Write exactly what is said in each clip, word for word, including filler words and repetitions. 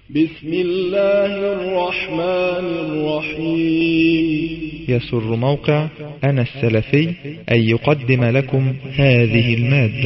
بسم الله الرحمن الرحيم. يسر موقع أنا السلفي أن يقدم لكم هذه المادة.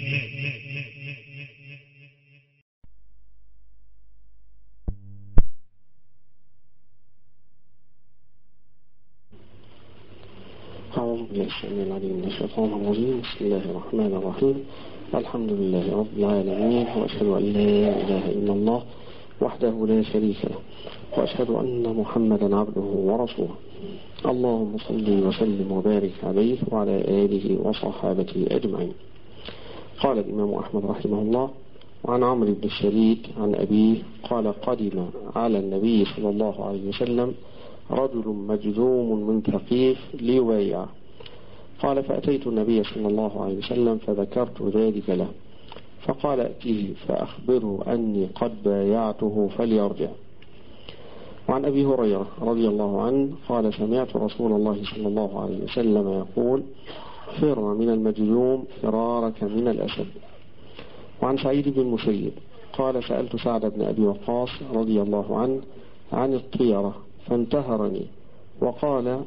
أعوذ بالله السميع العليم من الشيطان الرجيم. بسم الله الرحمن الرحيم. الحمد لله رب العالمين، وأشهد أن لا إله إلا الله وحده لا شريك له، وأشهد أن محمدا عبده ورسوله. اللهم صل وسلم وبارك عليه وعلى آله وصحابته أجمعين. قال الإمام أحمد رحمه الله: وعن عمرو بن الشريد عن أبيه قال: قدم على النبي صلى الله عليه وسلم رجل مجذوم من ثقيف ليبايعه. قال: فأتيت النبي صلى الله عليه وسلم فذكرت ذلك له، فقال: ائته فأخبره أني قد بايعته فليرجع. وعن أبي هريرة رضي الله عنه قال: سمعت رسول الله صلى الله عليه وسلم يقول: فر من المجذوم فرارك من الأسد. وعن سعيد بن المسيب قال: سألت سعد بن أبي وقاص رضي الله عنه عن الطيرة فانتهرني وقال: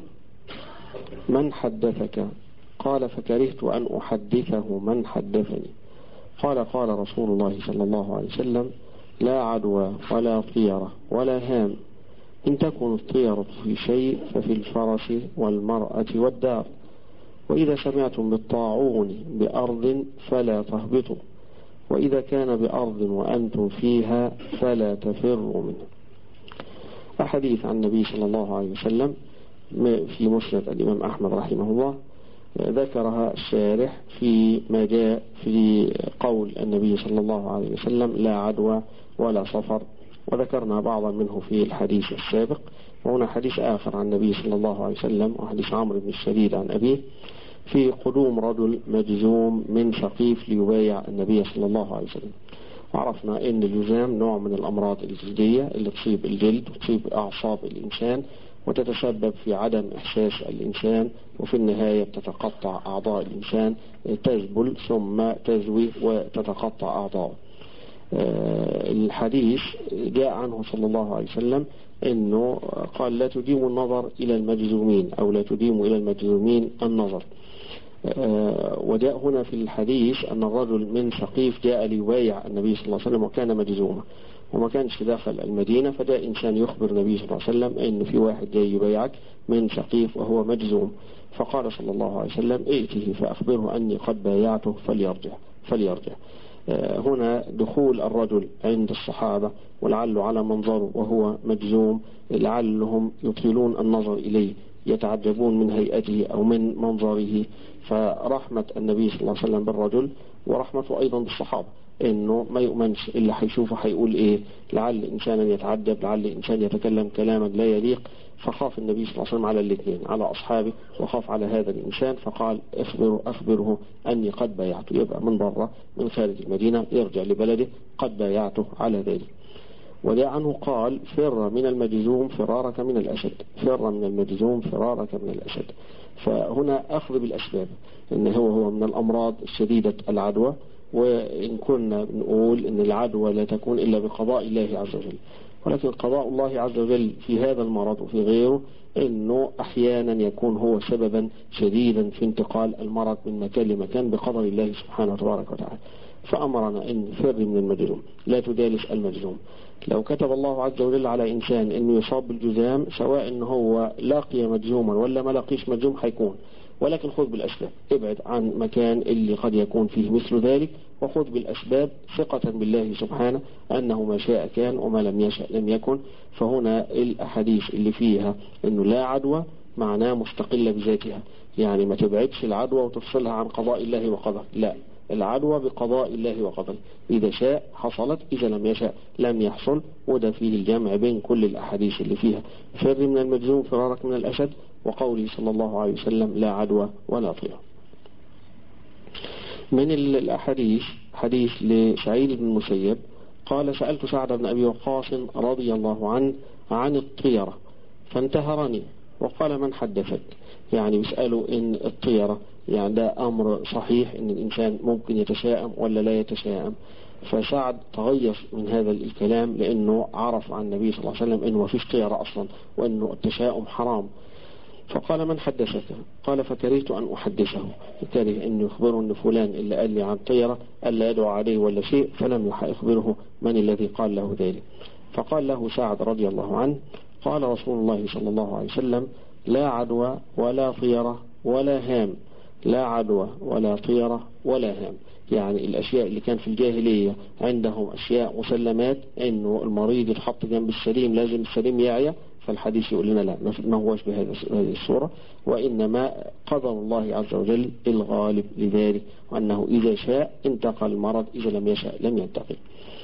من حدثك؟ قال: فكرهت أن أحدثه من حدثني. قال: قال رسول الله صلى الله عليه وسلم: لا عدوى ولا طيرة ولا هام، إن تكن الطيرة في شيء ففي الفرس والمرأة والدار، وإذا سمعتم بالطاعون بأرض فلا تهبطوا، وإذا كان بأرض وأنتم فيها فلا تفروا منه. أحاديث عن النبي صلى الله عليه وسلم في مسند الإمام أحمد رحمه الله، ذكرها الشارح في ما جاء في قول النبي صلى الله عليه وسلم: لا عدوى ولا صفر، وذكرنا بعضا منه في الحديث السابق. وهنا حديث آخر عن النبي صلى الله عليه وسلم، وحديث عمرو بن الشريد عن أبيه في قدوم رجل مجذوم من ثقيف ليبايع النبي صلى الله عليه وسلم. عرفنا أن الجذام نوع من الأمراض الجلدية اللي تصيب الجلد وتصيب أعصاب الإنسان وتتسبب في عدم إحساس الإنسان، وفي النهاية تتقطع أعضاء الإنسان، تذبل ثم تزوي وتتقطع أعضاء. الحديث جاء عنه صلى الله عليه وسلم أنه قال: لا تديموا النظر إلى المجذومين، أو لا تديموا إلى المجذومين النظر. وجاء هنا في الحديث أن الرجل من ثقيف جاء ليبايع النبي صلى الله عليه وسلم وكان مجذوما، وما كانش داخل المدينة، فجاء إنسان يخبر النبي صلى الله عليه وسلم أن في واحد جاي يبايعك من ثقيف وهو مجذوم. فقال صلى الله عليه وسلم: ائته فأخبره أني قد بايعته فليرجع فليرجع. هنا دخول الرجل عند الصحابة ولعله على منظره وهو مجذوم، لعلهم يطيلون النظر إليه، يتعجبون من هيئته أو من منظره. فرحمة النبي صلى الله عليه وسلم بالرجل ورحمته أيضا بالصحابة، إنه ما يؤمنش إلا حيشوفه حيقول إيه، لعل إنسانا يتعجب، لعل إنسان يتكلم كلاما لا يليق. فخاف النبي صلى الله عليه وسلم على الاثنين، على أصحابه وخاف على هذا الإنسان، فقال: أخبره, أخبره أني قد بايعته. يبقى من بره من خارج المدينة يرجع لبلده قد بايعته على ذلك. وجاء عنه قال: فر من المجذوم فرارك من الأسد، فر من المجذوم فرارك من الأسد. فهنا أخذ بالأسباب، إن هو هو من الأمراض الشديدة العدوى، وإن كنا نقول إن العدوى لا تكون إلا بقضاء الله عز وجل، ولكن قضاء الله عز وجل في هذا المرض وفي غيره إنه أحيانا يكون هو سببا شديدا في انتقال المرض من مكان لمكان بقدر الله سبحانه وتبارك وتعالى. فأمرنا أن فر من المجذوم، لا تجالس المجذوم. لو كتب الله عز وجل على إنسان أنه يصاب بالجذام، سواء أنه هو لاقي مجذوما ولا ما لاقيش مجذوم حيكون، ولكن خذ بالأسباب، ابعد عن مكان اللي قد يكون فيه مثل ذلك، وخذ بالأسباب ثقة بالله سبحانه أنه ما شاء كان وما لم يشاء لم يكن. فهنا الأحاديث اللي فيها أنه لا عدوى معناه مستقلة بذاتها، يعني ما تبعدش العدوى وتفصلها عن قضاء الله وقدره، لا، العدوى بقضاء الله وقدره، إذا شاء حصلت، إذا لم يشاء لم يحصل. وده فيه الجمع بين كل الأحاديث اللي فيها فر من المجذوم فرارك من الأسد، وقوله صلى الله عليه وسلم: لا عدوى ولا طيرة. من الأحاديث حديث لسعيد بن المسيب قال: سألت سعد بن أبي وقاص رضي الله عنه عن الطيرة فانتهرني وقال: من حدثك؟ يعني بيسألوا إن الطيرة يعني ده أمر صحيح إن الإنسان ممكن يتشائم ولا لا يتشائم. فسعد تغير من هذا الكلام لأنه عرف عن النبي صلى الله عليه وسلم أنه ما فيش طيرة أصلا وأنه التشاؤم حرام. فقال من حدثك؟ قال فكرهت أن أحدثه، كره أن يخبره أن فلان اللي قال لي عن طيرة ألا يدعو عليه ولا شيء، فلم يخبره من الذي قال له ذلك. فقال له سعد رضي الله عنه قال رسول الله صلى الله عليه وسلم لا عدوى ولا طيرة ولا هام، لا عدوى ولا طيرة ولا هام. يعني الأشياء اللي كان في الجاهلية عندهم أشياء مسلمات أنه المريض يتحط جنب السليم لازم السليم يعيا، فالحديث يقول لنا لا، ما هوش بهذه الصورة، وإنما قدر الله عز وجل الغالب لذلك، وأنه إذا شاء انتقل المرض، إذا لم يشاء لم ينتقل.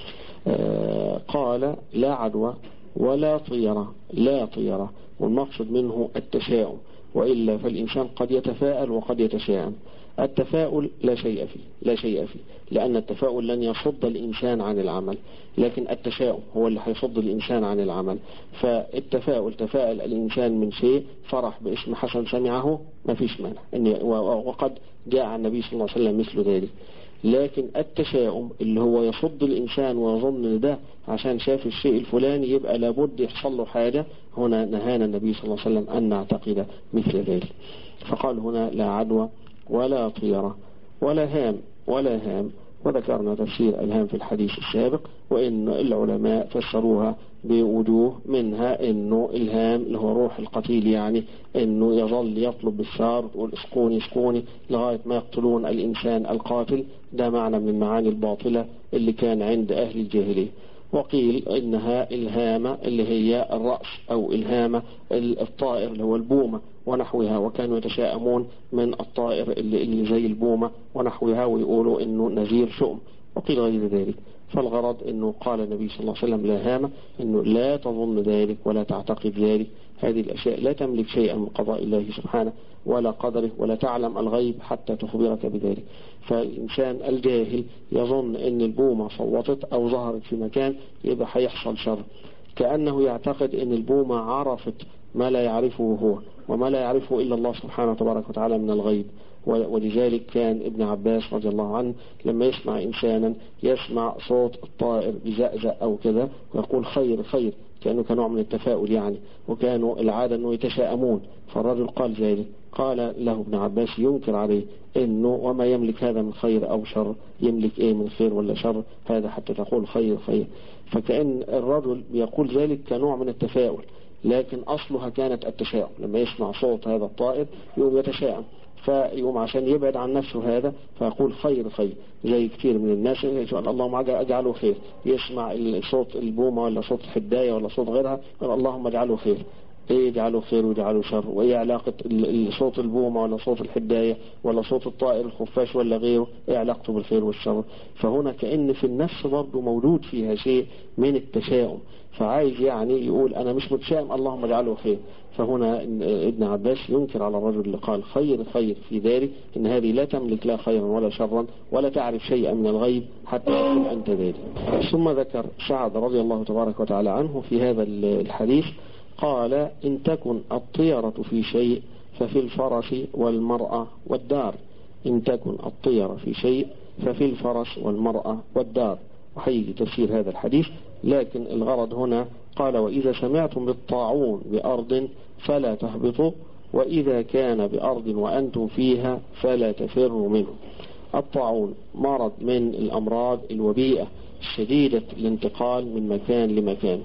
آه قال لا عدوى ولا طيرة، لا طيرة، والمقصد منه التشاؤم، وإلا فالإنسان قد يتفاءل وقد يتشاءم. التفاؤل لا شيء فيه، لا شيء فيه، لأن التفاؤل لن يصد الإنسان عن العمل، لكن التشاؤم هو اللي هيصد الإنسان عن العمل. فالتفاؤل تفاءل الإنسان من شيء، فرح باسم حسن سمعه، ما فيش مانع، وقد جاء عن النبي صلى الله عليه وسلم مثل ذلك. لكن التشاؤم اللي هو يصد الإنسان ويظن ده عشان شاف الشيء الفلاني يبقى لابد يحصل له حاجة، هنا نهانا النبي صلى الله عليه وسلم أن نعتقد مثل ذلك. فقال هنا لا عدوى ولا طيرة ولا هام، ولا هام، وذكرنا تفسير الهام في الحديث السابق، وإن العلماء فسروها بوجوه، منها إنه الهام اللي هو روح القتيل، يعني إنه يظل يطلب بالشار وتقول اسقوني اسقوني لغاية ما يقتلون الإنسان القاتل، ده معنى من المعاني الباطلة اللي كان عند أهل الجاهلية. وقيل إنها الهامة اللي هي الرأس، أو الهامة الطائر اللي هو البومة ونحوها، وكانوا يتشاءمون من الطائر اللي, اللي زي البومة ونحوها، ويقولوا إنه نذير شؤم، وقيل غير ذلك. فالغرض إنه قال النبي صلى الله عليه وسلم لا هامة، إنه لا تظن ذلك ولا تعتقد ذلك، هذه الأشياء لا تملك شيئا من قضاء الله سبحانه ولا قدره، ولا تعلم الغيب حتى تخبرك بذلك. فالإنسان الجاهل يظن إن البومة صوتت أو ظهرت في مكان يبقى هيحصل شر، كأنه يعتقد إن البومة عرفت ما لا يعرفه هو وما لا يعرفه إلا الله سبحانه وتبارك وتعالى من الغيب. ولذلك كان ابن عباس رضي الله عنه لما يسمع إنسانا يسمع صوت الطائر بزأزأ أو كذا ويقول خير خير، كأنه كنوع من التفاؤل يعني، وكانوا العادة أنه يتشاءمون. فالرجل قال ذلك، قال له ابن عباس ينكر عليه إنه وما يملك هذا من خير أو شر، يملك إيه من خير ولا شر هذا حتى تقول خير خير. فكأن الرجل بيقول ذلك كنوع من التفاؤل، لكن أصلها كانت التشاؤم. لما يسمع صوت هذا الطائر يقوم يتشاءم، فيقوم عشان يبعد عن نفسه هذا فيقول خير خير، زي كثير من الناس اللهم اجعله خير، يسمع صوت البومة ولا صوت الحداية ولا صوت غيرها اللهم اجعله خير. ايه يجعله خير ويجعله شر؟ وايه علاقة صوت البومة ولا صوت الحداية ولا صوت الطائر الخفاش ولا غيره، ايه علاقته بالخير والشر؟ فهنا كأن في النفس برضه موجود فيها شيء من التشاؤم، فعايز يعني يقول انا مش متشائم اللهم اجعله خير. فهنا ابن عباس ينكر على الرجل اللي قال خير خير في ذلك ان هذه لا تملك لا خيرا ولا شرا ولا تعرف شيئا من الغيب حتى تكون انت ذلك. ثم ذكر سعد رضي الله تبارك وتعالى عنه في هذا الحديث قال إن تكن الطيرة في شيء ففي الفرس والمرأة والدار. إن تكن الطيرة في شيء ففي الفرس والمرأة والدار. وحيجي تفسير هذا الحديث، لكن الغرض هنا قال وإذا سمعتم بالطاعون بأرض فلا تهبطوا، وإذا كان بأرض وأنتم فيها فلا تفروا منه. الطاعون مرض من الأمراض الوبيئة شديدة الانتقال من مكان لمكان،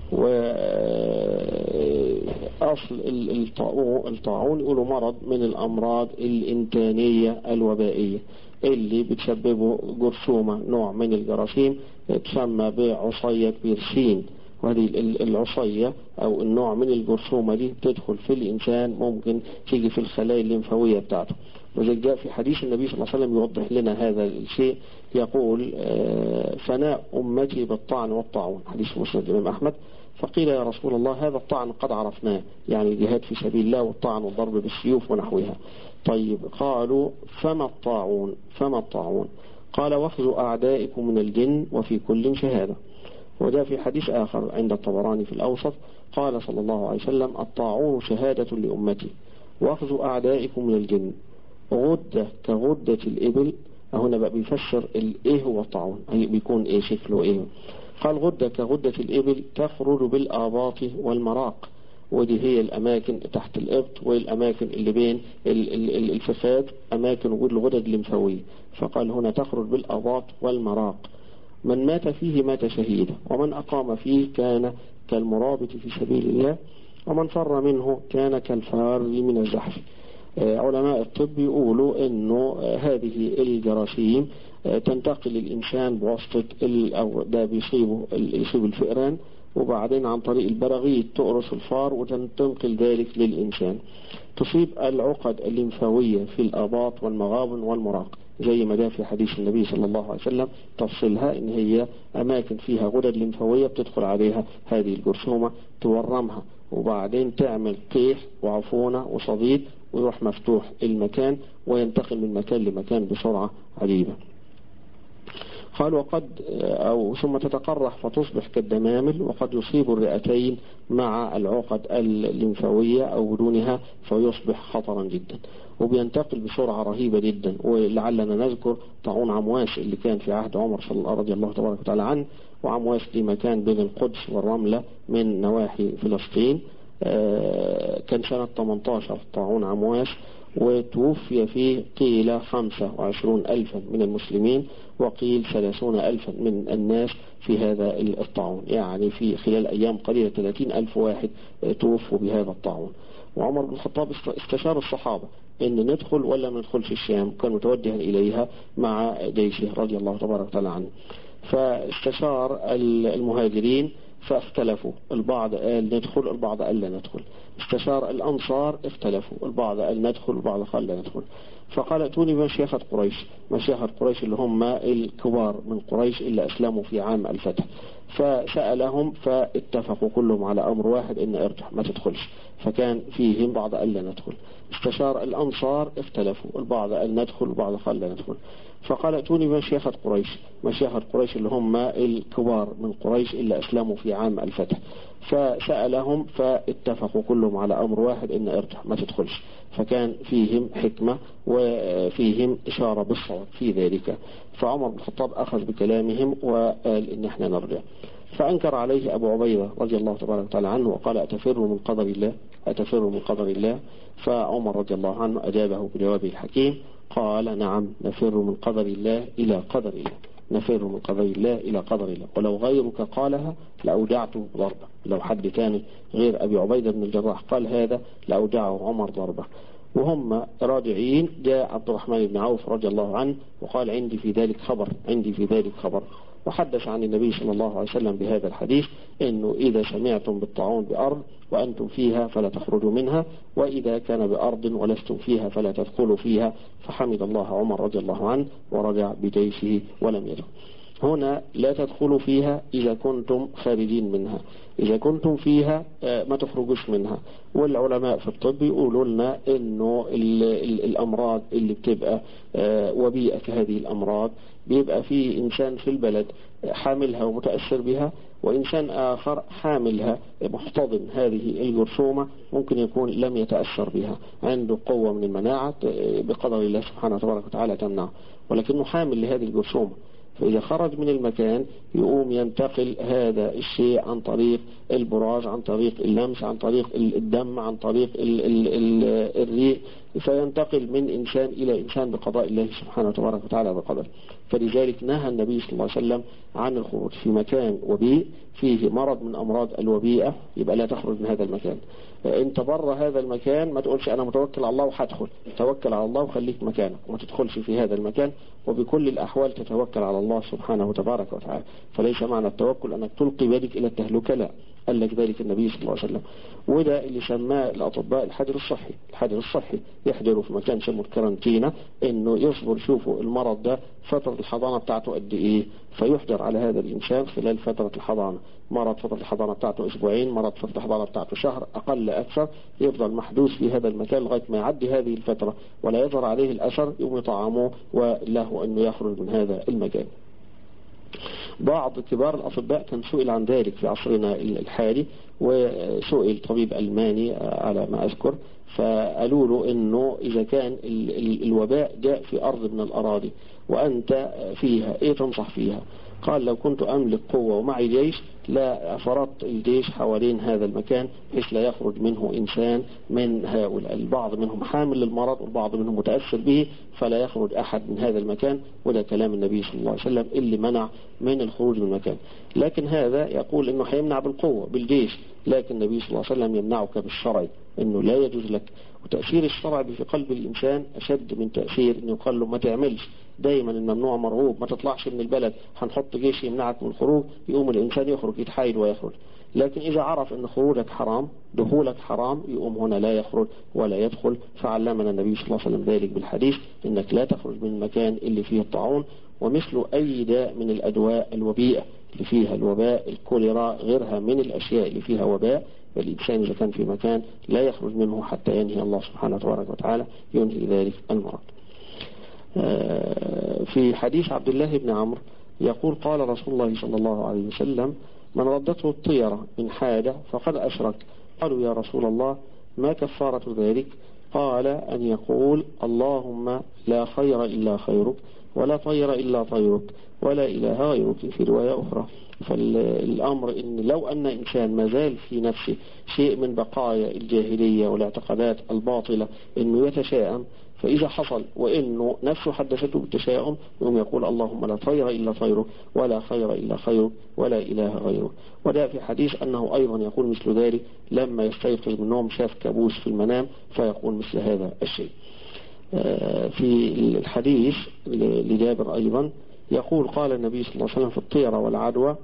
وأصل الطاعون يقولوا مرض من الأمراض الإنتانية الوبائية اللي بتسببه جرثومة نوع من الجراثيم تسمى بعصية بيرسين. وهذه العصية أو النوع من الجرثومة دي تدخل في الإنسان، ممكن تيجي في الخلايا الليمفاوية بتاعته. وذلك جاء في حديث النبي صلى الله عليه وسلم يوضح لنا هذا الشيء، يقول فناء أمتي بالطعن والطاعون، حديث مسند الإمام أحمد. فقيل يا رسول الله هذا الطعن قد عرفناه، يعني الجهاد في سبيل الله والطعن والضرب بالسيوف ونحوها. طيب قالوا فما الطاعون؟ فما الطاعون؟ قال وفد أعدائكم من الجن وفي كل شهادة. وده في حديث آخر عند الطبراني في الأوسط قال صلى الله عليه وسلم الطاعون شهادة لأمتي، وفد أعدائكم من الجن غدة كغدة الإبل هنا بقى بيفسر ايه هو الطاعون، بيكون ايه شكله ايه. قال غدة كغدة الإبل تخرج بالآباط والمراق، ودي هي الأماكن تحت الإبط والأماكن اللي بين الفخاد، أماكن وجود الغدد الليمفاوية. فقال هنا تخرج بالآباط والمراق. من مات فيه مات شهيدا، ومن أقام فيه كان كالمرابط في سبيل الله، ومن فر منه كان كالفار من الزحف. علماء الطب يقولوا انه هذه الجراثيم تنتقل للإنسان بواسطة أو ده بيصيبه يصيب الفئران، وبعدين عن طريق البراغيث تقرص الفار وتنتقل ذلك للإنسان. تصيب العقد الليمفاوية في الآباط والمغابن والمراق، زي ما جاء في حديث النبي صلى الله عليه وسلم تفصيلها، ان هي اماكن فيها غدد ليمفاوية بتدخل عليها هذه الجرثومة تورمها، وبعدين تعمل قيح وعفونة وصديد، ويروح مفتوح المكان وينتقل من مكان لمكان بسرعة عجيبة. قال وقد أو ثم تتقرح فتصبح كالدمامل، وقد يصيب الرئتين مع العقد الليمفاوية أو بدونها فيصبح خطرا جدا، وبينتقل بسرعة رهيبة جدا. ولعلنا نذكر طاعون عمواس اللي كان في عهد عمر صلى الله رضي الله تبارك وتعالى عنه، وعمواس دي مكان بين القدس والرملة من نواحي فلسطين. كان سنة ثمانية عشر طاعون عمواس، وتوفي فيه قيل خمسة وعشرون ألفا من المسلمين، وقيل ثلاثون ألفا من الناس في هذا الطاعون، يعني في خلال أيام قليلة ثلاثين ألف واحد توفوا بهذا الطاعون. وعمر بن الخطاب استشار الصحابة ان ندخل ولا ما ندخلش الشام، كان متوجها إليها مع جيشه رضي الله تبارك وتعالى عنه. فاستشار المهاجرين فاختلفوا، البعض قال ندخل، البعض قال لا ندخل. استشار الأنصار اختلفوا، البعض قال ندخل، البعض قال لا ندخل. فقال ائتوني بمشيخة قريش، مشيخة قريش اللي هم الكبار من قريش اللي أسلموا في عام الفتح. فسألهم فاتفقوا كلهم على أمر واحد ان ارجح ما تدخلش، فكان فيهم بعض قال لا ندخل. استشار الأنصار اختلفوا، البعض قال ندخل، البعض قال لا ندخل. فقال ائتوني بمشيخة قريش، مشيخة قريش اللي هم الكبار من قريش اللي أسلموا في عام الفتح. فسألهم فاتفقوا كلهم على أمر واحد ان ارجح ما تدخلش، فكان فيهم حكمة وفيهم إشارة بالصواب في ذلك. فعمر بن الخطاب أخذ بكلامهم وقال إن احنا نرجع. فأنكر عليه أبو عبيدة رضي الله تبارك وتعالى عنه وقال أتفر من قدر الله، أتفر من قدر الله. فعمر رضي الله عنه أجابه بجوابه الحكيم، قال نعم نفر من قدر الله إلى قدر الله، نفر من قدر الله إلى قدر الله، ولو غيرك قالها لأودعته ضربة. لو حد تاني غير أبي عبيدة بن الجراح قال هذا لأودعه عمر ضربة. وهم راجعين جاء عبد الرحمن بن عوف رضي الله عنه وقال عندي في ذلك خبر، عندي في ذلك خبر. وحدث عن النبي صلى الله عليه وسلم بهذا الحديث انه اذا سمعتم بالطاعون بارض وانتم فيها فلا تخرجوا منها، واذا كان بارض ولستم فيها فلا تدخلوا فيها. فحمد الله عمر رضي الله عنه ورجع بجيشه ولم يدخل. هنا لا تدخلوا فيها إذا كنتم خارجين منها، إذا كنتم فيها ما تخرجوش منها. والعلماء في الطب يقولوا لنا إنه ال ال الأمراض اللي بتبقى وبيئة كهذه الأمراض بيبقى في إنسان في البلد حاملها ومتأثر بها، وإنسان آخر حاملها محتضن هذه الجرثومة ممكن يكون لم يتأثر بها، عنده قوة من المناعة بقدر الله سبحانه وتبارك وتعالى تمنعه، ولكنه حامل لهذه الجرثومة. فإذا خرج من المكان يقوم ينتقل هذا الشيء عن طريق البراز، عن طريق اللمس، عن طريق الدم، عن طريق ال ال ال الريق، فينتقل من إنسان إلى إنسان بقضاء الله سبحانه وتبارك وتعالى بقدر. فلذلك نهى النبي صلى الله عليه وسلم عن الخروج في مكان وبيء فيه مرض من أمراض الوبيئة، يبقى لا تخرج من هذا المكان. انت بره هذا المكان ما تقولش انا متوكل على الله وهدخل، توكل على الله وخليك مكانك وما تدخلش في هذا المكان، وبكل الأحوال تتوكل على الله سبحانه وتبارك وتعالى. فليس معنى التوكل أنك تلقي بيدك إلى التهلكة، لا، قال لك ذلك النبي صلى الله عليه وسلم. وده اللي سماه الأطباء الحجر الصحي. الحجر الصحي يحجروا في مكان سموه الكارانتينا، انه يصبر يشوفوا المرض ده فترة الحضانة بتاعته قد ايه، فيحجر على هذا الإنسان خلال فترة الحضانة. مرض فترة الحضانة بتاعته أسبوعين، مرض فترة الحضانة بتاعته شهر، أقل أكثر، يفضل محدوث في هذا المكان لغاية ما يعدي هذه الفترة ولا يظهر عليه الأثر، يقوم يطعموه وله أنه يخرج من هذا المكان. بعض كبار الأطباء كان سئل عن ذلك في عصرنا الحالي، وسئل طبيب ألماني على ما أذكر، فقالوا له انه اذا كان ال ال الوباء جاء في ارض من الاراضي وأنت فيها إيه تنصح فيها؟ قال لو كنت أملك قوة ومعي جيش لا فرضت الجيش حوالين هذا المكان بحيث لا يخرج منه إنسان من هؤلاء، البعض منهم حامل للمرض والبعض منهم متأثر به، فلا يخرج أحد من هذا المكان. وده كلام النبي صلى الله عليه وسلم اللي منع من الخروج من المكان. لكن هذا يقول إنه هيمنع بالقوة بالجيش، لكن النبي صلى الله عليه وسلم يمنعك بالشرع، إنه لا يجوز لك. وتأثير الشرع في قلب الإنسان أشد من تأثير إنه يقال له ما تعملش. دايما الممنوع مرغوب، ما تطلعش من البلد، هنحط جيش يمنعك من الخروج، يقوم الإنسان يخرج يتحايل ويخرج. لكن إذا عرف أن خروجك حرام، دخولك حرام، يقوم هنا لا يخرج ولا يدخل. فعلمنا النبي صلى الله عليه وسلم ذلك بالحديث، إنك لا تخرج من المكان اللي فيه الطاعون. ومثل أي داء من الأدواء الوبيئة اللي فيها الوباء، الكوليرا غيرها من الأشياء اللي فيها وباء، فالإنسان إذا كان في مكان لا يخرج منه حتى ينهي الله سبحانه وتعالى ينهي ذلك المرض. في حديث عبد الله بن عمرو يقول قال رسول الله صلى الله عليه وسلم من ردته الطيرة من حاجة فقد أشرك. قالوا يا رسول الله ما كفارة ذلك؟ قال أن يقول اللهم لا خير إلا خيرك ولا طير إلا طيرك ولا إله غيرك في رواية أخرى. فالأمر إن لو أن إنسان ما زال في نفسه شيء من بقايا الجاهلية والاعتقادات الباطلة إنه يتشائم، فإذا حصل وإنه نفسه حدثته بالتشاؤم يقوم يقول اللهم لا طير إلا طيرك ولا خير إلا خيرك ولا إله غيرك. وده في حديث أنه أيضا يقول مثل ذلك لما يستيقظ من النوم شاف كابوس في المنام فيقول مثل هذا الشيء. في الحديث لجابر أيضا يقول قال النبي صلى الله عليه وسلم في الطيرة والعدوى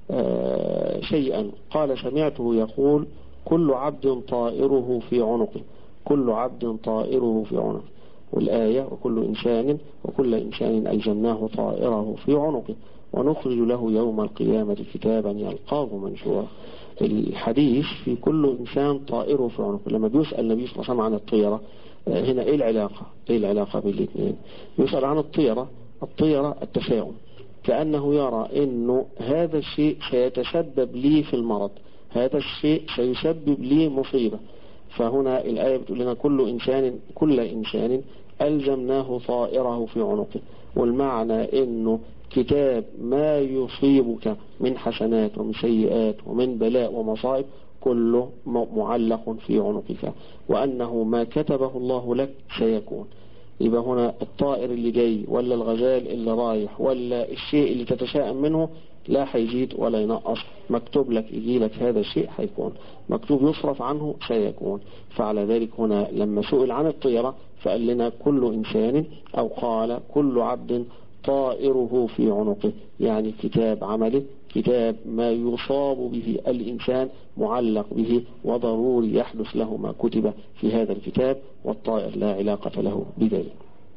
شيئا، قال سمعته يقول كل عبد طائره في عنقه، كل عبد طائره في عنقه، والآية وكل إنسان وكل إنسان ألزمناه طائره في عنقه ونخرج له يوم القيامة كتابا يلقاه منشورا. الحديث في كل إنسان طائره في عنقه. لما بيسأل النبي صلى الله عليه وسلم عن الطيرة هنا إيه العلاقة؟ إيه العلاقة بين الاثنين؟ يسأل عن الطيرة، الطيرة التشاؤم، كأنه يرى إنه هذا الشيء سيتسبب لي في المرض، هذا الشيء سيسبب لي مصيبة. فهنا الآية بتقول لنا كل إنسان كل إنسان ألزمناه طائره في عنقه، والمعنى إنه كتاب ما يصيبك من حسنات ومن سيئات ومن بلاء ومصائب كله معلق في عنقك، وأنه ما كتبه الله لك سيكون. يبقى هنا الطائر اللي جاي ولا الغزال اللي رايح ولا الشيء اللي تتشائم منه لا هيزيد ولا ينقص، مكتوب لك يجي لك هذا الشيء هيكون، مكتوب يصرف عنه سيكون. فعلى ذلك هنا لما سئل عن الطيرة فقال لنا كل إنسان أو قال كل عبد طائره في عنقه، يعني كتاب عمله، كتاب ما يصاب به الإنسان معلق به وضروري يحدث له ما كتب في هذا الكتاب، والطائر لا علاقة له بذلك.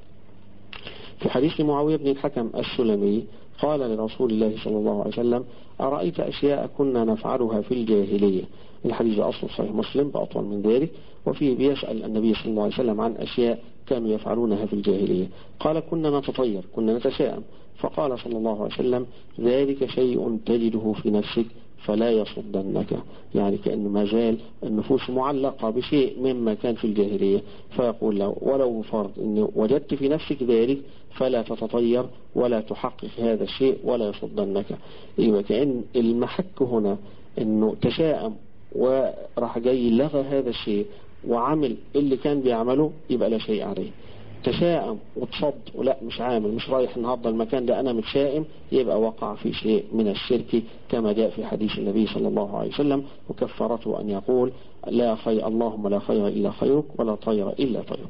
في حديث معاوية بن الحكم السلمي قال لرسول الله صلى الله عليه وسلم أرأيت أشياء كنا نفعلها في الجاهلية. الحديث أصل صحيح مسلم بأطول من ذلك، وفيه بيسأل النبي صلى الله عليه وسلم عن أشياء كانوا يفعلونها في الجاهلية. قال كنا نتطير، كنا نتشائم. فقال صلى الله عليه وسلم ذلك شيء تجده في نفسك فلا يصدنك، يعني كأن ما زال النفوس معلقة بشيء مما كان في الجاهلية، فيقول له ولو فرض أن وجدت في نفسك ذلك فلا تتطير ولا تحقق هذا الشيء ولا يصدنك. إيوه كأن المحك هنا أنه تشائم وراح جاي لغى هذا الشيء وعمل اللي كان بيعمله يبقى لا شيء عليه. تشائم وتصد ولا مش عامل، مش رايح النهارده المكان ده أنا متشائم، يبقى وقع في شيء من الشرك كما جاء في حديث النبي صلى الله عليه وسلم، وكفرته أن يقول لا خير اللهم لا خير إلا خيرك ولا طير إلا طيرك.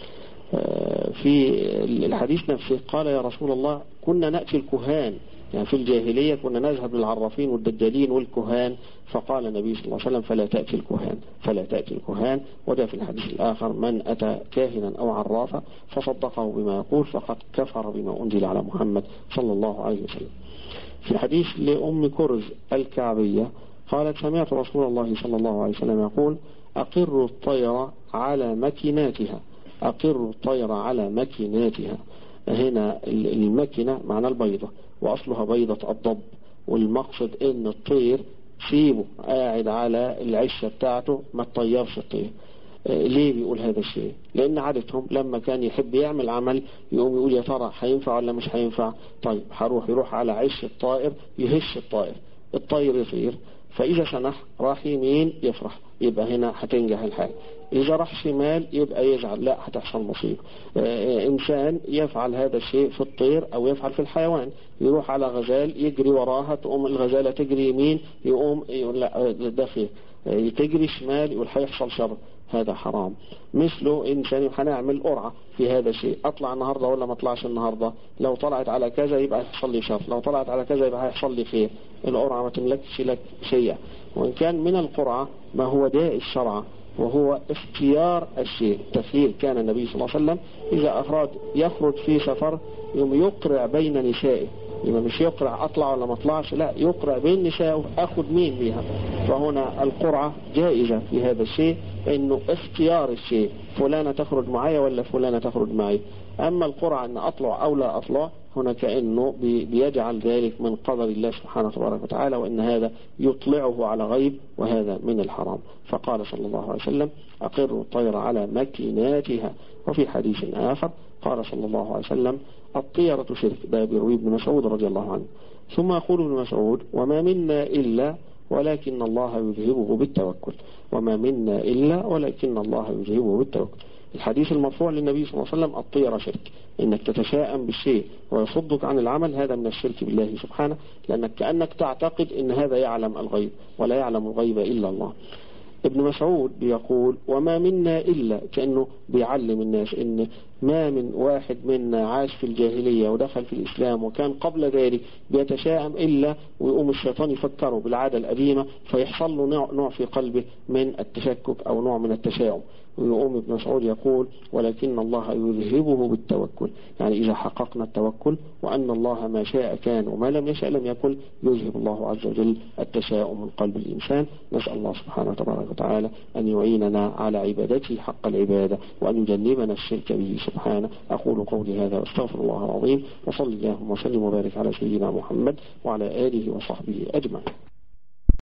في الحديث نفسه قال يا رسول الله كنا نأتي الكهان، يعني في الجاهلية كنا نذهب للعرافين والدجالين والكهان. فقال النبي صلى الله عليه وسلم فلا تأتي الكهان فلا تأتي الكهان. وده في الحديث الآخر من أتى كاهنا أو عرافا فصدقه بما يقول فقد كفر بما أنزل على محمد صلى الله عليه وسلم. في حديث لأم كرز الكعبية قالت سمعت رسول الله صلى الله عليه وسلم يقول أقر الطير على مكناتها، أقر الطير على مكناتها. هنا المكنة معنى البيضة وأصلها بيضة الضب، والمقصد إن الطير سيبه قاعد على العشة بتاعته ما تطيرش الطير. ليه بيقول هذا الشيء؟ لأن عادتهم لما كان يحب يعمل عمل يقوم يقول يا ترى هينفع ولا مش هينفع. طيب هروح يروح على عش الطائر يهش الطائر، الطائر يطير، فإذا سنح راح يمين يفرح، يبقى هنا هتنجح الحال. إذا راح شمال يبقى يزعل، لا هتحصل مصيبة. آه إنسان يفعل هذا الشيء في الطير أو يفعل في الحيوان، يروح على غزال يجري وراها، تقوم الغزالة تجري يمين يقوم يقول لا ده خير، آه تجري شمال يقول هيحصل شر، هذا حرام. مثله إنسان هنعمل قرعة في هذا الشيء، أطلع النهاردة ولا ما أطلعش النهاردة، لو طلعت على كذا يبقى هيحصل لي شر، لو طلعت على كذا يبقى هيحصل لي خير. القرعة ما تملكش لك شيء. وإن كان من القرعة ما هو داء الشرع وهو اختيار الشيء، تخيير. كان النبي صلى الله عليه وسلم إذا أراد يخرج في سفر يوم يقرع بين نسائه، يبقى مش يقرع أطلع ولا ما أطلعش، لا يقرع بين نسائه أخذ مين بها. فهنا القرعة جائزة في هذا الشيء، إنه اختيار الشيء، فلانة تخرج معي ولا فلانة تخرج معي. أما القرعة أن أطلع أو لا أطلع، هنا كأنه بيجعل ذلك من قدر الله سبحانه تبارك وتعالى، وإن هذا يطلعه على غيب، وهذا من الحرام. فقال صلى الله عليه وسلم أقروا الطير على مكيناتها. وفي حديث آخر قال صلى الله عليه وسلم الطيرة شرك، ده بيروي ابن مسعود رضي الله عنه. ثم يقول ابن مسعود وما منا إلا ولكن الله يذهبه بالتوكل، وما منا إلا ولكن الله يذهبه بالتوكل. الحديث المرفوع للنبي صلى الله عليه وسلم الطيرة شرك، إنك تتشائم بالشيء ويصدك عن العمل، هذا من الشرك بالله سبحانه، لأنك كأنك تعتقد إن هذا يعلم الغيب، ولا يعلم الغيب إلا الله. ابن مسعود بيقول وما منا إلا، كأنه بيعلم الناس إن ما من واحد منا عاش في الجاهلية ودخل في الإسلام وكان قبل ذلك بيتشائم إلا ويقوم الشيطان يفكره بالعادة القديمة، فيحصل له نوع, نوع في قلبه من التشكك أو نوع من التشاؤم. ويقوم ابن مسعود يقول ولكن الله يذهبه بالتوكل، يعني إذا حققنا التوكل وأن الله ما شاء كان وما لم يشاء لم يكن، يذهب الله عز وجل التشاؤم من قلب الإنسان. نسأل الله سبحانه وتبارك وتعالى أن يعيننا على عبادته حق العبادة، وأن يجنبنا الشرك به سبحانه. أقول قولي هذا واستغفر الله العظيم، وصلي اللهم وسلم وبارك على سيدنا محمد وعلى آله وصحبه أجمعين.